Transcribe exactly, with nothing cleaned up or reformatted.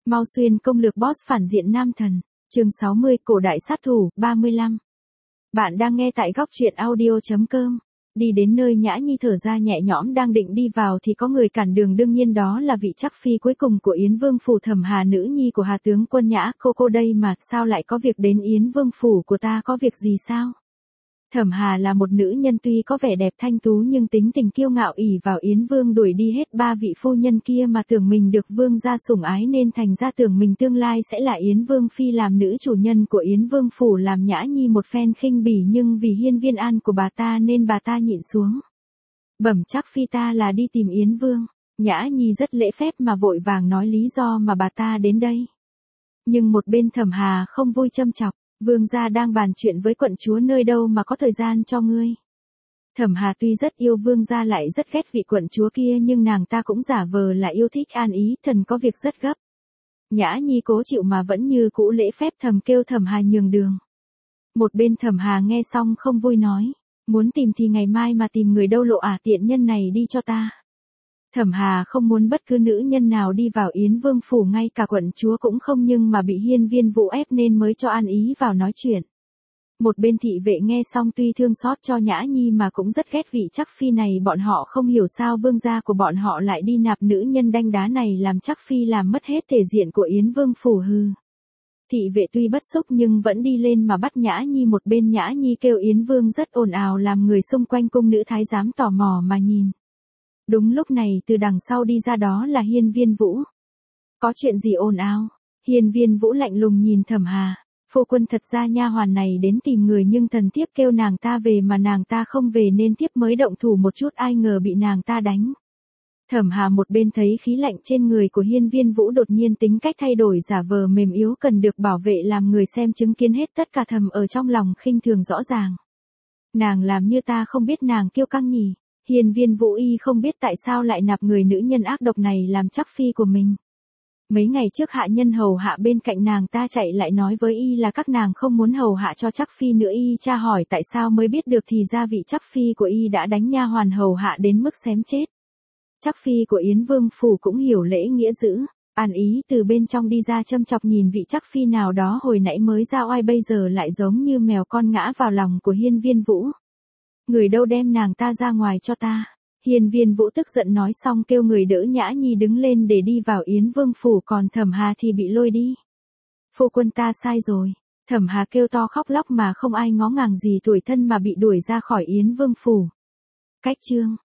Mau Xuyên công lược boss phản diện nam thần. Chương sáu mươi, cổ đại sát thủ, ba mươi lăm. Bạn đang nghe tại góc truyện audio.com. Đi đến nơi Nhã Nhi thở ra nhẹ nhõm đang định đi vào thì có người cản đường, đương nhiên đó là vị chắc phi cuối cùng của Yến Vương phủ, Thẩm Hà, nữ nhi của Hà tướng quân Nhã. Cô cô đây mà, sao lại có việc đến Yến Vương phủ của ta, có việc gì sao? Thẩm Hà là một nữ nhân tuy có vẻ đẹp thanh tú nhưng tính tình kiêu ngạo, ỷ vào Yến Vương đuổi đi hết ba vị phu nhân kia mà tưởng mình được vương gia sủng ái nên thành ra tưởng mình tương lai sẽ là Yến Vương phi, làm nữ chủ nhân của Yến Vương phủ, làm Nhã Nhi một phen khinh bỉ, nhưng vì hiên viên an của bà ta nên bà ta nhịn xuống. Bẩm chắc phi, ta là đi tìm Yến Vương. Nhã Nhi rất lễ phép mà vội vàng nói lý do mà bà ta đến đây. Nhưng một bên Thẩm Hà không vui châm chọc. Vương gia đang bàn chuyện với quận chúa, nơi đâu mà có thời gian cho ngươi. Thẩm Hà tuy rất yêu vương gia lại rất ghét vị quận chúa kia, nhưng nàng ta cũng giả vờ là yêu thích An Ý, thần có việc rất gấp. Nhã Nhi cố chịu mà vẫn như cũ lễ phép thầm kêu Thẩm Hà nhường đường. Một bên Thẩm Hà nghe xong không vui nói, muốn tìm thì ngày mai mà tìm người đâu lộ à, tiện nhân này đi cho ta. Thẩm Hà không muốn bất cứ nữ nhân nào đi vào Yến Vương phủ, ngay cả quận chúa cũng không, nhưng mà bị Hiên Viên Vũ ép nên mới cho An Ý vào nói chuyện. Một bên thị vệ nghe xong tuy thương xót cho Nhã Nhi mà cũng rất ghét vị chắc phi này, bọn họ không hiểu sao vương gia của bọn họ lại đi nạp nữ nhân đanh đá này làm chắc phi, làm mất hết thể diện của Yến Vương phủ hư. Thị vệ tuy bất xúc nhưng vẫn đi lên mà bắt Nhã Nhi. Một bên Nhã Nhi kêu Yến Vương rất ồn ào làm người xung quanh cung nữ thái giám tò mò mà nhìn. Đúng lúc này từ đằng sau đi ra đó là Hiên Viên Vũ. Có chuyện gì ồn ào? Hiên Viên Vũ lạnh lùng nhìn Thẩm Hà. Phu quân, thật ra nha hoàn này đến tìm người nhưng thần thiếp kêu nàng ta về mà nàng ta không về nên thiếp mới động thủ một chút, ai ngờ bị nàng ta đánh. Thẩm Hà một bên thấy khí lạnh trên người của Hiên Viên Vũ đột nhiên tính cách thay đổi, giả vờ mềm yếu cần được bảo vệ, làm người xem chứng kiến hết tất cả, thầm ở trong lòng khinh thường rõ ràng. Nàng làm như ta không biết nàng kiêu căng nhỉ? Hiên Viên Vũ y không biết tại sao lại nạp người nữ nhân ác độc này làm chắc phi của mình. Mấy ngày trước hạ nhân hầu hạ bên cạnh nàng ta chạy lại nói với y là các nàng không muốn hầu hạ cho chắc phi nữa, y tra hỏi tại sao mới biết được thì ra vị chắc phi của y đã đánh nha hoàn hầu hạ đến mức xém chết. Chắc phi của Yến Vương phủ cũng hiểu lễ nghĩa dữ. An Ý từ bên trong đi ra châm chọc nhìn vị chắc phi nào đó hồi nãy mới ra oai bây giờ lại giống như mèo con ngã vào lòng của Hiên Viên Vũ. Người đâu, đem nàng ta ra ngoài cho ta. Hiên Viên Vũ tức giận nói xong kêu người đỡ Nhã Nhi đứng lên để đi vào Yến Vương phủ, còn Thẩm Hà thì bị lôi đi. Phu quân, ta sai rồi. Thẩm Hà kêu to khóc lóc mà không ai ngó ngàng gì, tuổi thân mà bị đuổi ra khỏi Yến Vương phủ. Cách chương